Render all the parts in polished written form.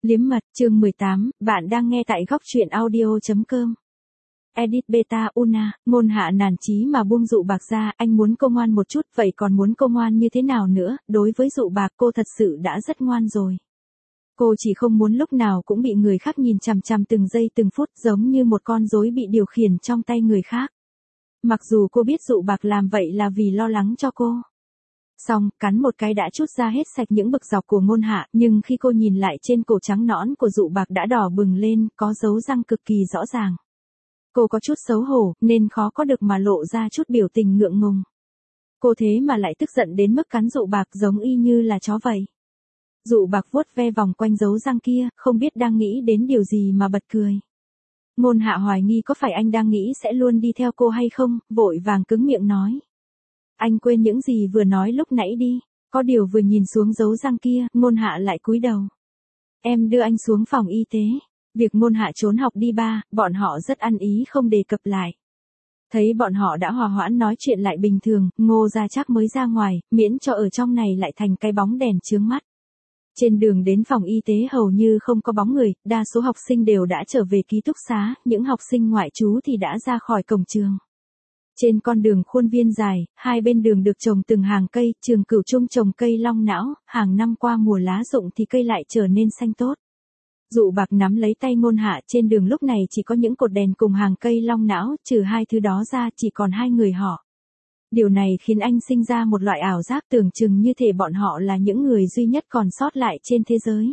Liếm mật, chương 18, bạn đang nghe tại góc truyện audio.com. Edit beta Una, ngôn hạ nản chí mà buông dụ bạc ra, anh muốn cô ngoan một chút, vậy còn muốn cô ngoan như thế nào nữa, đối với dụ bạc cô thật sự đã rất ngoan rồi. Cô chỉ không muốn lúc nào cũng bị người khác nhìn chằm chằm từng giây từng phút giống như một con rối bị điều khiển trong tay người khác. Mặc dù cô biết dụ bạc làm vậy là vì lo lắng cho cô. Xong, cắn một cái đã trút ra hết sạch những bực dọc của ngôn hạ, nhưng khi cô nhìn lại trên cổ trắng nõn của dụ bạc đã đỏ bừng lên, có dấu răng cực kỳ rõ ràng. Cô có chút xấu hổ, nên khó có được mà lộ ra chút biểu tình ngượng ngùng. Cô thế mà lại tức giận đến mức cắn dụ bạc giống y như là chó vậy. Dụ bạc vuốt ve vòng quanh dấu răng kia, không biết đang nghĩ đến điều gì mà bật cười. Ngôn hạ hoài nghi có phải anh đang nghĩ sẽ luôn đi theo cô hay không, vội vàng cứng miệng nói. Anh quên những gì vừa nói lúc nãy đi, có điều vừa nhìn xuống dấu răng kia, ngôn hạ lại cúi đầu. Em đưa anh xuống phòng y tế. Việc ngôn hạ trốn học đi ba, bọn họ rất ăn ý không đề cập lại. Thấy bọn họ đã hòa hoãn nói chuyện lại bình thường, Ngô Gia Trác mới ra ngoài, miễn cho ở trong này lại thành cái bóng đèn chướng mắt. Trên đường đến phòng y tế hầu như không có bóng người, đa số học sinh đều đã trở về ký túc xá, những học sinh ngoại trú thì đã ra khỏi cổng trường. Trên con đường khuôn viên dài, hai bên đường được trồng từng hàng cây, trường Cửu Trung trồng cây long não, hàng năm qua mùa lá rụng thì cây lại trở nên xanh tốt. Dụ bạc nắm lấy tay ngôn hạ, trên đường lúc này chỉ có những cột đèn cùng hàng cây long não, trừ hai thứ đó ra chỉ còn hai người họ. Điều này khiến anh sinh ra một loại ảo giác tưởng chừng như thể bọn họ là những người duy nhất còn sót lại trên thế giới.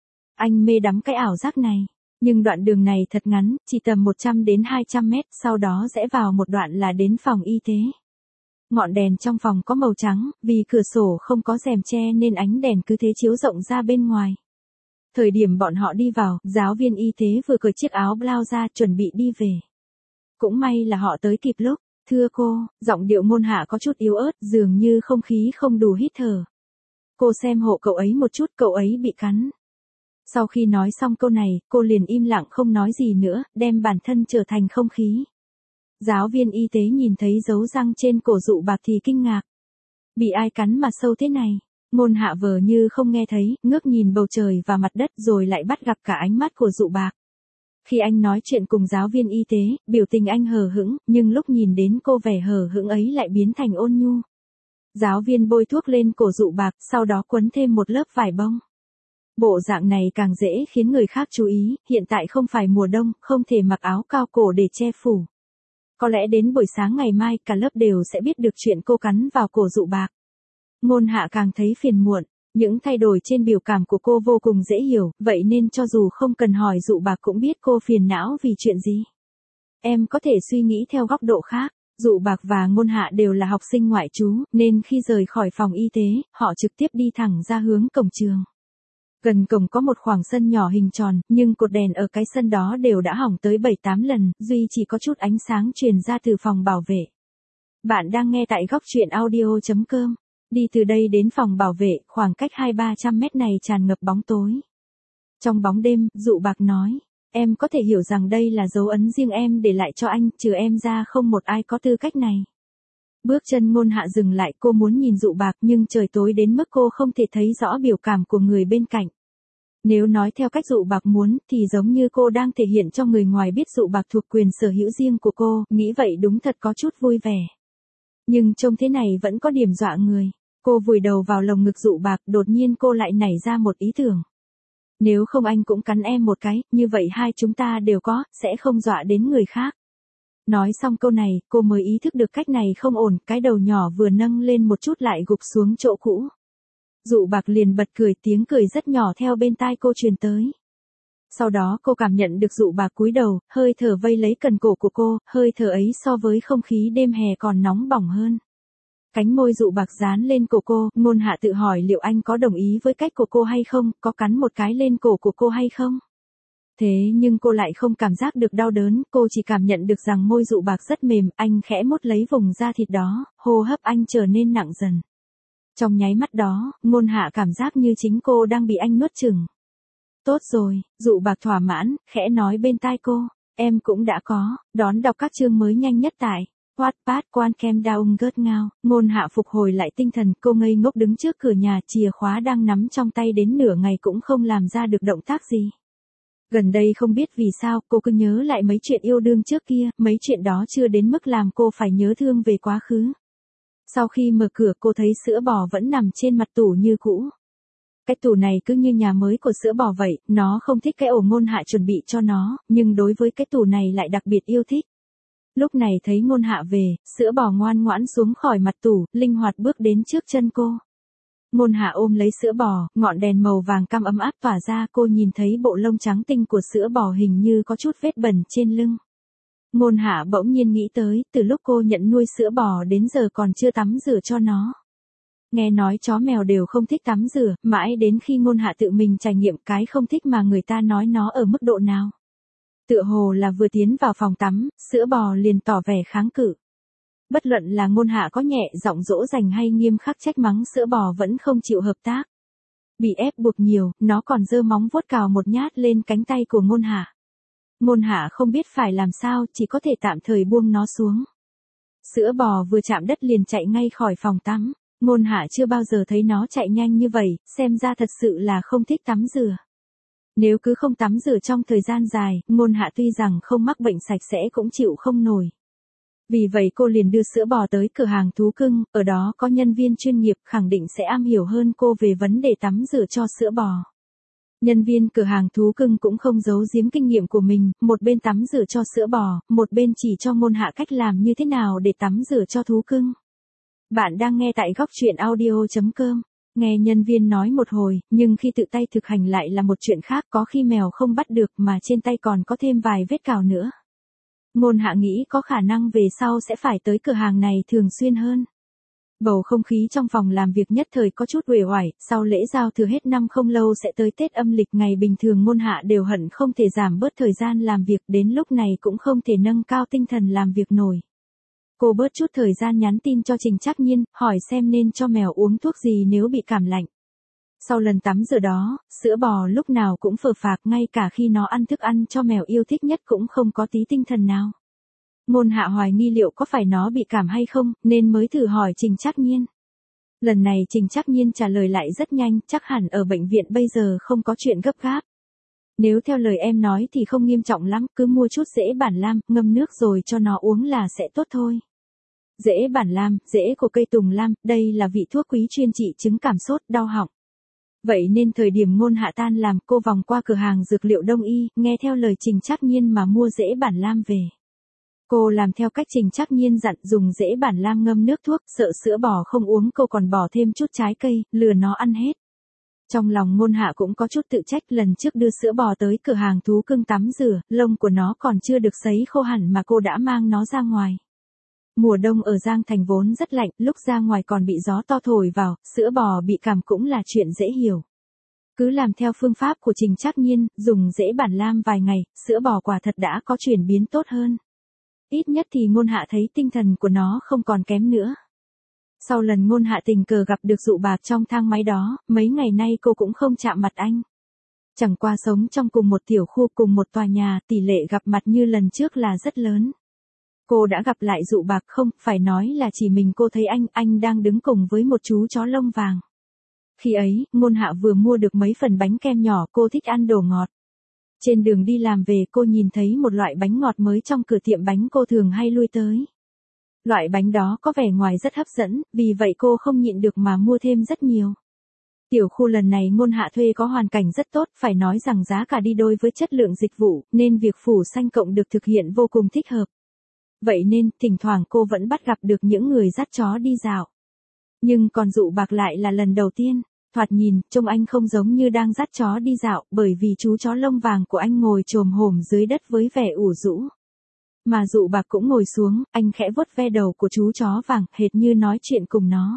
Anh mê đắm cái ảo giác này. Nhưng đoạn đường này thật ngắn, chỉ tầm 100 đến 200 mét, sau đó rẽ vào một đoạn là đến phòng y tế. Ngọn đèn trong phòng có màu trắng, vì cửa sổ không có rèm che nên ánh đèn cứ thế chiếu rộng ra bên ngoài. Thời điểm bọn họ đi vào, giáo viên y tế vừa cởi chiếc áo blau ra chuẩn bị đi về. Cũng may là họ tới kịp lúc. Thưa cô, giọng điệu ngôn hạ có chút yếu ớt, dường như không khí không đủ hít thở. Cô xem hộ cậu ấy một chút, cậu ấy bị cắn. Sau khi nói xong câu này, cô liền im lặng không nói gì nữa, đem bản thân trở thành không khí. Giáo viên y tế nhìn thấy dấu răng trên cổ dụ bạc thì kinh ngạc. Bị ai cắn mà sâu thế này? Ngôn hạ vờ như không nghe thấy, ngước nhìn bầu trời và mặt đất rồi lại bắt gặp cả ánh mắt của dụ bạc. Khi anh nói chuyện cùng giáo viên y tế, biểu tình anh hờ hững, nhưng lúc nhìn đến cô vẻ hờ hững ấy lại biến thành ôn nhu. Giáo viên bôi thuốc lên cổ dụ bạc, sau đó quấn thêm một lớp vải bông. Bộ dạng này càng dễ khiến người khác chú ý, hiện tại không phải mùa đông, không thể mặc áo cao cổ để che phủ. Có lẽ đến buổi sáng ngày mai cả lớp đều sẽ biết được chuyện cô cắn vào cổ dụ bạc. Ngôn hạ càng thấy phiền muộn, những thay đổi trên biểu cảm của cô vô cùng dễ hiểu, vậy nên cho dù không cần hỏi dụ bạc cũng biết cô phiền não vì chuyện gì. Em có thể suy nghĩ theo góc độ khác. Dụ bạc và ngôn hạ đều là học sinh ngoại trú, nên khi rời khỏi phòng y tế, họ trực tiếp đi thẳng ra hướng cổng trường. Gần cổng có một khoảng sân nhỏ hình tròn, nhưng cột đèn ở cái sân đó đều đã hỏng tới 7-8 lần, duy chỉ có chút ánh sáng truyền ra từ phòng bảo vệ. Bạn đang nghe tại góc truyện audio.com. Đi từ đây đến phòng bảo vệ, khoảng cách 200-300 mét này tràn ngập bóng tối. Trong bóng đêm, dụ bạc nói, em có thể hiểu rằng đây là dấu ấn riêng em để lại cho anh, trừ em ra không một ai có tư cách này. Bước chân ngôn hạ dừng lại, cô muốn nhìn dụ bạc nhưng trời tối đến mức cô không thể thấy rõ biểu cảm của người bên cạnh. Nếu nói theo cách dụ bạc muốn thì giống như cô đang thể hiện cho người ngoài biết dụ bạc thuộc quyền sở hữu riêng của cô, nghĩ vậy đúng thật có chút vui vẻ. Nhưng trông thế này vẫn có điểm dọa người. Cô vùi đầu vào lồng ngực dụ bạc, đột nhiên cô lại nảy ra một ý tưởng. Nếu không anh cũng cắn em một cái, như vậy hai chúng ta đều có, sẽ không dọa đến người khác. Nói xong câu này, cô mới ý thức được cách này không ổn, cái đầu nhỏ vừa nâng lên một chút lại gục xuống chỗ cũ. Dụ bạc liền bật cười, tiếng cười rất nhỏ theo bên tai cô truyền tới. Sau đó cô cảm nhận được dụ bạc cúi đầu, hơi thở vây lấy cần cổ của cô, hơi thở ấy so với không khí đêm hè còn nóng bỏng hơn. Cánh môi dụ bạc dán lên cổ cô, ngôn hạ tự hỏi liệu anh có đồng ý với cách của cô hay không, có cắn một cái lên cổ của cô hay không. Thế nhưng cô lại không cảm giác được đau đớn, cô chỉ cảm nhận được rằng môi dụ bạc rất mềm, anh khẽ mút lấy vùng da thịt đó, hô hấp anh trở nên nặng dần. Trong nháy mắt đó, ngôn hạ cảm giác như chính cô đang bị anh nuốt chửng. Tốt rồi, dụ bạc thỏa mãn, khẽ nói bên tai cô, em cũng đã có, đón đọc các chương mới nhanh nhất tại Wattpad quan kem down gớt ngao, Ngôn Hạ phục hồi lại tinh thần, cô ngây ngốc đứng trước cửa nhà, chìa khóa đang nắm trong tay đến nửa ngày cũng không làm ra được động tác gì. Gần đây không biết vì sao, cô cứ nhớ lại mấy chuyện yêu đương trước kia, mấy chuyện đó chưa đến mức làm cô phải nhớ thương về quá khứ. Sau khi mở cửa cô thấy sữa bò vẫn nằm trên mặt tủ như cũ. Cái tủ này cứ như nhà mới của sữa bò vậy, nó không thích cái ổ Ngôn Hạ chuẩn bị cho nó, nhưng đối với cái tủ này lại đặc biệt yêu thích. Lúc này thấy Ngôn Hạ về, sữa bò ngoan ngoãn xuống khỏi mặt tủ, linh hoạt bước đến trước chân cô. Ngôn Hạ ôm lấy sữa bò, ngọn đèn màu vàng cam ấm áp tỏa ra, cô nhìn thấy bộ lông trắng tinh của sữa bò hình như có chút vết bẩn trên lưng. Ngôn Hạ bỗng nhiên nghĩ tới, từ lúc cô nhận nuôi sữa bò đến giờ còn chưa tắm rửa cho nó. Nghe nói chó mèo đều không thích tắm rửa, mãi đến khi Ngôn Hạ tự mình trải nghiệm cái không thích mà người ta nói nó ở mức độ nào. Tựa hồ là vừa tiến vào phòng tắm, sữa bò liền tỏ vẻ kháng cự. Bất luận là Ngôn Hạ có nhẹ giọng dỗ dành hay nghiêm khắc trách mắng, sữa bò vẫn không chịu hợp tác. Bị ép buộc nhiều, nó còn giơ móng vuốt cào một nhát lên cánh tay của Ngôn Hạ. Ngôn Hạ không biết phải làm sao, chỉ có thể tạm thời buông nó xuống. Sữa bò vừa chạm đất liền chạy ngay khỏi phòng tắm. Ngôn Hạ chưa bao giờ thấy nó chạy nhanh như vậy, xem ra thật sự là không thích tắm rửa. Nếu cứ không tắm rửa trong thời gian dài, Ngôn Hạ tuy rằng không mắc bệnh sạch sẽ cũng chịu không nổi. Vì vậy cô liền đưa sữa bò tới cửa hàng thú cưng, ở đó có nhân viên chuyên nghiệp khẳng định sẽ am hiểu hơn cô về vấn đề tắm rửa cho sữa bò. Nhân viên cửa hàng thú cưng cũng không giấu giếm kinh nghiệm của mình, một bên tắm rửa cho sữa bò, một bên chỉ cho Ngôn Hạ cách làm như thế nào để tắm rửa cho thú cưng. Bạn đang nghe tại góc truyện audio.com. Nghe nhân viên nói một hồi, nhưng khi tự tay thực hành lại là một chuyện khác, có khi mèo không bắt được mà trên tay còn có thêm vài vết cào nữa. Ngôn Hạ nghĩ có khả năng về sau sẽ phải tới cửa hàng này thường xuyên hơn. Bầu không khí trong phòng làm việc nhất thời có chút uể oải, sau lễ giao thừa hết năm không lâu sẽ tới Tết âm lịch, ngày bình thường Ngôn Hạ đều hận không thể giảm bớt thời gian làm việc, đến lúc này cũng không thể nâng cao tinh thần làm việc nổi. Cô bớt chút thời gian nhắn tin cho Trình Trắc Nhiên, hỏi xem nên cho mèo uống thuốc gì nếu bị cảm lạnh. Sau lần tắm rửa đó, sữa bò lúc nào cũng phờ phạc, ngay cả khi nó ăn thức ăn cho mèo yêu thích nhất cũng không có tí tinh thần nào. Ngôn Hạ hoài nghi liệu có phải nó bị cảm hay không, nên mới thử hỏi Trình Trắc Nhiên. Lần này Trình Trắc Nhiên trả lời lại rất nhanh, chắc hẳn ở bệnh viện bây giờ không có chuyện gấp gáp. Nếu theo lời em nói thì không nghiêm trọng lắm, cứ mua chút rễ bản lam, ngâm nước rồi cho nó uống là sẽ tốt thôi. Rễ bản lam, rễ của cây tùng lam, đây là vị thuốc quý chuyên trị chứng cảm sốt, đau họng. Vậy nên thời điểm Ngôn Hạ tan làm, cô vòng qua cửa hàng dược liệu đông y, nghe theo lời Trình Trắc Nhiên mà mua rễ bản lam về. Cô làm theo cách Trình Trắc Nhiên dặn, dùng rễ bản lam ngâm nước thuốc, sợ sữa bò không uống cô còn bỏ thêm chút trái cây, lừa nó ăn hết. Trong lòng Ngôn Hạ cũng có chút tự trách, lần trước đưa sữa bò tới cửa hàng thú cưng tắm rửa, lông của nó còn chưa được sấy khô hẳn mà cô đã mang nó ra ngoài. Mùa đông ở Giang Thành vốn rất lạnh, lúc ra ngoài còn bị gió to thổi vào, sữa bò bị cảm cũng là chuyện dễ hiểu. Cứ làm theo phương pháp của Trình Trắc Nhiên, dùng rễ bản lam vài ngày, sữa bò quả thật đã có chuyển biến tốt hơn. Ít nhất thì Ngôn Hạ thấy tinh thần của nó không còn kém nữa. Sau lần Ngôn Hạ tình cờ gặp được Dụ Bạc trong thang máy đó, mấy ngày nay cô cũng không chạm mặt anh. Chẳng qua sống trong cùng một tiểu khu, cùng một tòa nhà, tỷ lệ gặp mặt như lần trước là rất lớn. Cô đã gặp lại Dụ Bạc không, phải nói là chỉ mình cô thấy anh đang đứng cùng với một chú chó lông vàng. Khi ấy, Ngôn Hạ vừa mua được mấy phần bánh kem nhỏ, cô thích ăn đồ ngọt. Trên đường đi làm về cô nhìn thấy một loại bánh ngọt mới trong cửa tiệm bánh cô thường hay lui tới. Loại bánh đó có vẻ ngoài rất hấp dẫn, vì vậy cô không nhịn được mà mua thêm rất nhiều. Tiểu khu lần này Ngôn Hạ thuê có hoàn cảnh rất tốt, phải nói rằng giá cả đi đôi với chất lượng dịch vụ, nên việc phủ xanh cộng được thực hiện vô cùng thích hợp. Vậy nên, thỉnh thoảng cô vẫn bắt gặp được những người dắt chó đi dạo. Nhưng còn Dụ Bạc lại là lần đầu tiên, thoạt nhìn, trông anh không giống như đang dắt chó đi dạo, bởi vì chú chó lông vàng của anh ngồi chồm hổm dưới đất với vẻ ủ rũ. Mà Dụ Bạc cũng ngồi xuống, anh khẽ vuốt ve đầu của chú chó vàng, hệt như nói chuyện cùng nó.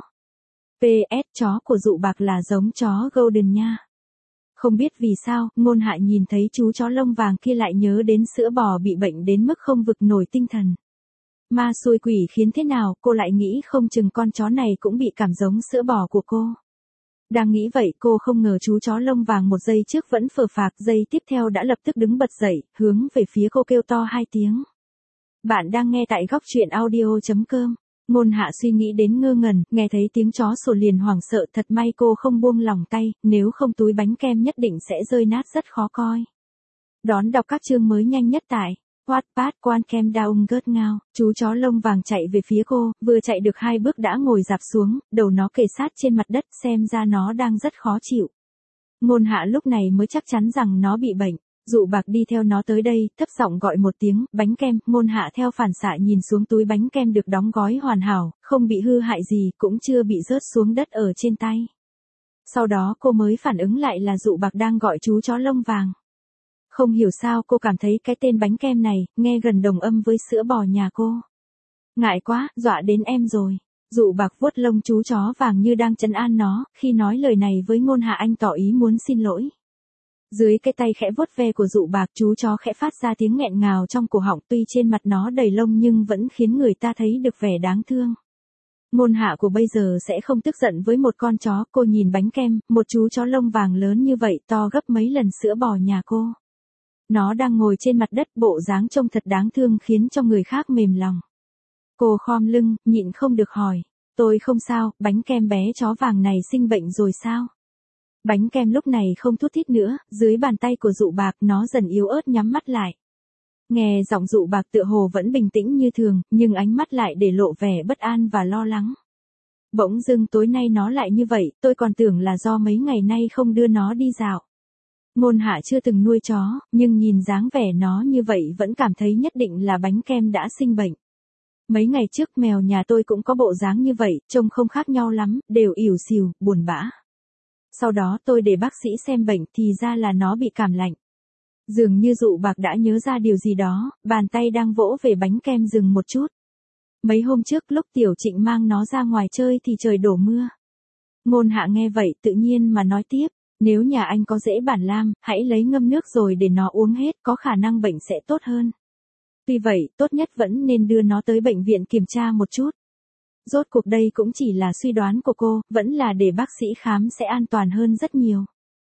PS, chó của Dụ Bạc là giống chó Golden nha. Không biết vì sao, Ngôn Hạ nhìn thấy chú chó lông vàng kia lại nhớ đến sữa bò bị bệnh đến mức không vực nổi tinh thần. Ma xui quỷ khiến thế nào, cô lại nghĩ không chừng con chó này cũng bị cảm giống sữa bò của cô. Đang nghĩ vậy, cô không ngờ chú chó lông vàng một giây trước vẫn phờ phạc, giây tiếp theo đã lập tức đứng bật dậy, hướng về phía cô kêu to 2 tiếng. Bạn đang nghe tại góc truyện audio.com. Ngôn Hạ suy nghĩ đến ngơ ngẩn, nghe thấy tiếng chó sủa liền hoảng sợ, thật may cô không buông lỏng tay, nếu không túi bánh kem nhất định sẽ rơi nát rất khó coi. Đón đọc các chương mới nhanh nhất tại Wattpad. Quan kem down gớt ngao, chú chó lông vàng chạy về phía cô, vừa chạy được 2 bước đã ngồi dạp xuống, đầu nó kề sát trên mặt đất, xem ra nó đang rất khó chịu. Ngôn Hạ lúc này mới chắc chắn rằng nó bị bệnh. Dụ Bạc đi theo nó tới đây, thấp giọng gọi một tiếng, bánh kem. Ngôn Hạ theo phản xạ nhìn xuống túi bánh kem được đóng gói hoàn hảo, không bị hư hại gì, cũng chưa bị rớt xuống đất ở trên tay. Sau đó cô mới phản ứng lại là Dụ Bạc đang gọi chú chó lông vàng. Không hiểu sao cô cảm thấy cái tên bánh kem này, nghe gần đồng âm với sữa bò nhà cô. Ngại quá, dọa đến em rồi. Dụ Bạc vuốt lông chú chó vàng như đang trấn an nó, khi nói lời này với Ngôn Hạ anh tỏ ý muốn xin lỗi. Dưới cái tay khẽ vuốt ve của Dụ Bạc, chú chó khẽ phát ra tiếng nghẹn ngào trong cổ họng, tuy trên mặt nó đầy lông nhưng vẫn khiến người ta thấy được vẻ đáng thương. Ngôn Hạ của bây giờ sẽ không tức giận với một con chó, cô nhìn bánh kem, một chú chó lông vàng lớn như vậy, to gấp mấy lần sữa bò nhà cô. Nó đang ngồi trên mặt đất, bộ dáng trông thật đáng thương khiến cho người khác mềm lòng. Cô khom lưng, nhịn không được hỏi, tôi không sao, bánh kem bé chó vàng này sinh bệnh rồi sao? Bánh kem lúc này không thút thít nữa, dưới bàn tay của Dụ Bạc nó dần yếu ớt nhắm mắt lại. Nghe giọng Dụ Bạc tựa hồ vẫn bình tĩnh như thường, nhưng ánh mắt lại để lộ vẻ bất an và lo lắng. Bỗng dưng tối nay nó lại như vậy, tôi còn tưởng là do mấy ngày nay không đưa nó đi dạo. Ngôn Hạ chưa từng nuôi chó, nhưng nhìn dáng vẻ nó như vậy vẫn cảm thấy nhất định là bánh kem đã sinh bệnh. Mấy ngày trước mèo nhà tôi cũng có bộ dáng như vậy, trông không khác nhau lắm, đều ỉu xìu, buồn bã. Sau đó tôi để bác sĩ xem bệnh thì ra là nó bị cảm lạnh. Dường như Dụ Bạc đã nhớ ra điều gì đó, bàn tay đang vỗ về bánh kem dừng một chút. Mấy hôm trước lúc Tiểu Trịnh mang nó ra ngoài chơi thì trời đổ mưa. Ngôn Hạ nghe vậy tự nhiên mà nói tiếp, nếu nhà anh có rễ bản lam, hãy lấy ngâm nước rồi để nó uống hết, có khả năng bệnh sẽ tốt hơn. Tuy vậy, tốt nhất vẫn nên đưa nó tới bệnh viện kiểm tra một chút. Rốt cuộc đây cũng chỉ là suy đoán của cô, vẫn là để bác sĩ khám sẽ an toàn hơn rất nhiều.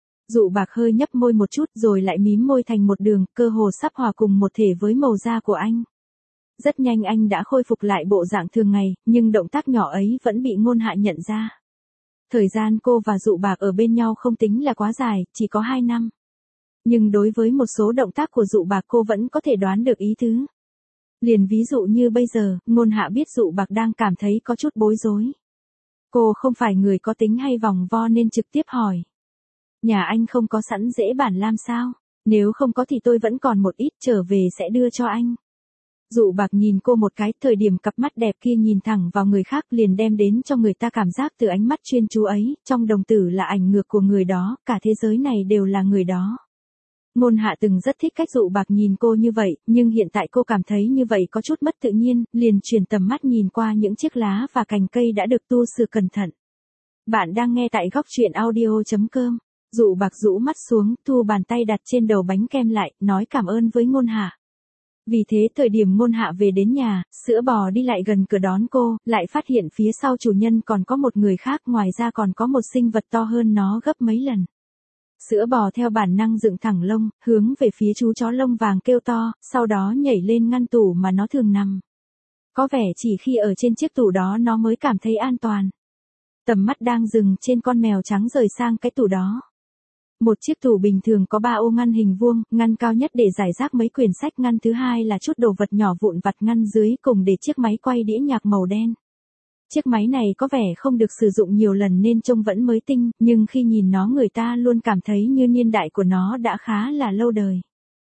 Dụ Bạc hơi nhấp môi một chút rồi lại mím môi thành một đường, cơ hồ sắp hòa cùng một thể với màu da của anh. Rất nhanh anh đã khôi phục lại bộ dạng thường ngày, nhưng động tác nhỏ ấy vẫn bị Ngôn Hạ nhận ra. Thời gian cô và Dụ Bạc ở bên nhau không tính là quá dài, chỉ có 2 năm. Nhưng đối với một số động tác của Dụ Bạc cô vẫn có thể đoán được ý tứ. Liền ví dụ như bây giờ, Ngôn Hạ biết Dụ Bạc đang cảm thấy có chút bối rối. Cô không phải người có tính hay vòng vo nên trực tiếp hỏi. Nhà anh không có sẵn rễ bản lam sao? Nếu không có thì tôi vẫn còn một ít, trở về sẽ đưa cho anh. Dụ Bạc nhìn cô một cái, thời điểm cặp mắt đẹp kia nhìn thẳng vào người khác liền đem đến cho người ta cảm giác từ ánh mắt chuyên chú ấy, trong đồng tử là ảnh ngược của người đó, cả thế giới này đều là người đó. Ngôn Hạ từng rất thích cách Dụ Bạc nhìn cô như vậy, nhưng hiện tại cô cảm thấy như vậy có chút mất tự nhiên, liền chuyển tầm mắt nhìn qua những chiếc lá và cành cây đã được tu sửa cẩn thận. Bạn đang nghe tại góc truyện audio.com. Dụ Bạc rũ mắt xuống, thu bàn tay đặt trên đầu bánh kem lại, nói cảm ơn với Ngôn Hạ. Vì thế thời điểm Ngôn Hạ về đến nhà, sữa bò đi lại gần cửa đón cô, lại phát hiện phía sau chủ nhân còn có một người khác, ngoài ra còn có một sinh vật to hơn nó gấp mấy lần. Sữa bò theo bản năng dựng thẳng lông, hướng về phía chú chó lông vàng kêu to, sau đó nhảy lên ngăn tủ mà nó thường nằm. Có vẻ chỉ khi ở trên chiếc tủ đó nó mới cảm thấy an toàn. Tầm mắt đang dừng trên con mèo trắng rời sang cái tủ đó. Một chiếc tủ bình thường có 3 ô ngăn hình vuông, ngăn cao nhất để giải rác mấy quyển sách, ngăn thứ hai là chút đồ vật nhỏ vụn vặt, ngăn dưới cùng để chiếc máy quay đĩa nhạc màu đen. Chiếc máy này có vẻ không được sử dụng nhiều lần nên trông vẫn mới tinh, nhưng khi nhìn nó người ta luôn cảm thấy như niên đại của nó đã khá là lâu đời.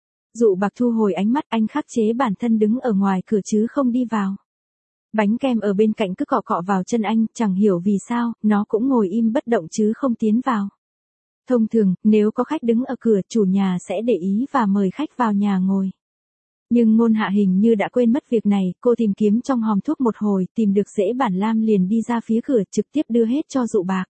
Dụ Bạc thu hồi ánh mắt, anh khắc chế bản thân đứng ở ngoài cửa chứ không đi vào. Bánh kem ở bên cạnh cứ cọ cọ vào chân anh, chẳng hiểu vì sao, nó cũng ngồi im bất động chứ không tiến vào. Thông thường, nếu có khách đứng ở cửa, chủ nhà sẽ để ý và mời khách vào nhà ngồi. Nhưng Ngôn Hạ hình như đã quên mất việc này, cô tìm kiếm trong hòm thuốc một hồi, tìm được rễ bản lam liền đi ra phía cửa, trực tiếp đưa hết cho Dụ Bạc.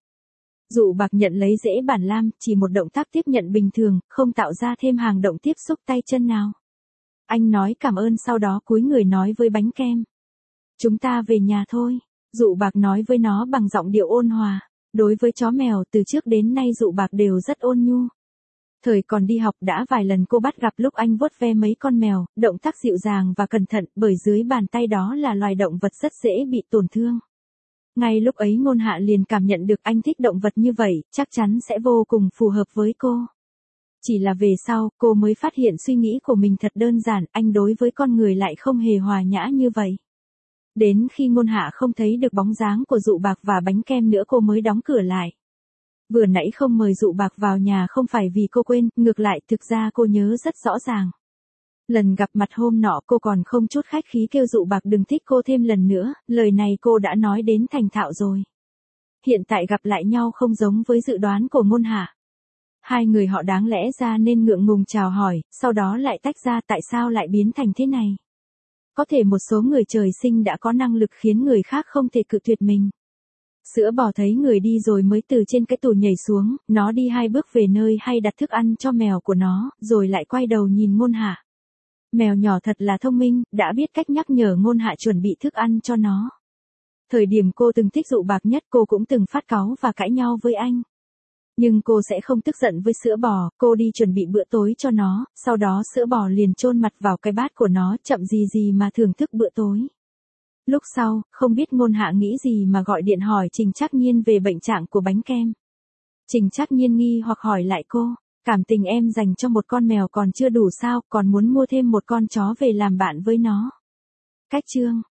Dụ Bạc nhận lấy rễ bản lam, chỉ một động tác tiếp nhận bình thường, không tạo ra thêm hàng động tiếp xúc tay chân nào. Anh nói cảm ơn sau đó cúi người nói với bánh kem. Chúng ta về nhà thôi. Dụ Bạc nói với nó bằng giọng điệu ôn hòa. Đối với chó mèo từ trước đến nay Dụ Bạc đều rất ôn nhu. Thời còn đi học đã vài lần cô bắt gặp lúc anh vuốt ve mấy con mèo, động tác dịu dàng và cẩn thận, bởi dưới bàn tay đó là loài động vật rất dễ bị tổn thương. Ngay lúc ấy Ngôn Hạ liền cảm nhận được anh thích động vật như vậy, chắc chắn sẽ vô cùng phù hợp với cô. Chỉ là về sau, cô mới phát hiện suy nghĩ của mình thật đơn giản, anh đối với con người lại không hề hòa nhã như vậy. Đến khi Ngôn Hạ không thấy được bóng dáng của Dụ Bạc và bánh kem nữa cô mới đóng cửa lại. Vừa nãy không mời Dụ Bạc vào nhà không phải vì cô quên, ngược lại thực ra cô nhớ rất rõ ràng. Lần gặp mặt hôm nọ cô còn không chút khách khí kêu Dụ Bạc đừng thích cô thêm lần nữa, lời này cô đã nói đến thành thạo rồi. Hiện tại gặp lại nhau không giống với dự đoán của Ngôn Hạ. Hai người họ đáng lẽ ra nên ngượng ngùng chào hỏi, sau đó lại tách ra, tại sao lại biến thành thế này? Có thể một số người trời sinh đã có năng lực khiến người khác không thể cự tuyệt mình. Sữa bò thấy người đi rồi mới từ trên cái tủ nhảy xuống, nó đi 2 bước về nơi hay đặt thức ăn cho mèo của nó, rồi lại quay đầu nhìn Ngôn Hạ. Mèo nhỏ thật là thông minh, đã biết cách nhắc nhở Ngôn Hạ chuẩn bị thức ăn cho nó. Thời điểm cô từng thích Dụ Bạc nhất cô cũng từng phát cáu và cãi nhau với anh. Nhưng cô sẽ không tức giận với sữa bò, cô đi chuẩn bị bữa tối cho nó, sau đó sữa bò liền chôn mặt vào cái bát của nó, chậm gì gì mà thưởng thức bữa tối. Lúc sau, không biết Ngôn Hạ nghĩ gì mà gọi điện hỏi Trình Trác Nhiên về bệnh trạng của bánh kem. Trình Trác Nhiên nghi hoặc hỏi lại cô, cảm tình em dành cho một con mèo còn chưa đủ sao, còn muốn mua thêm một con chó về làm bạn với nó. Cách chương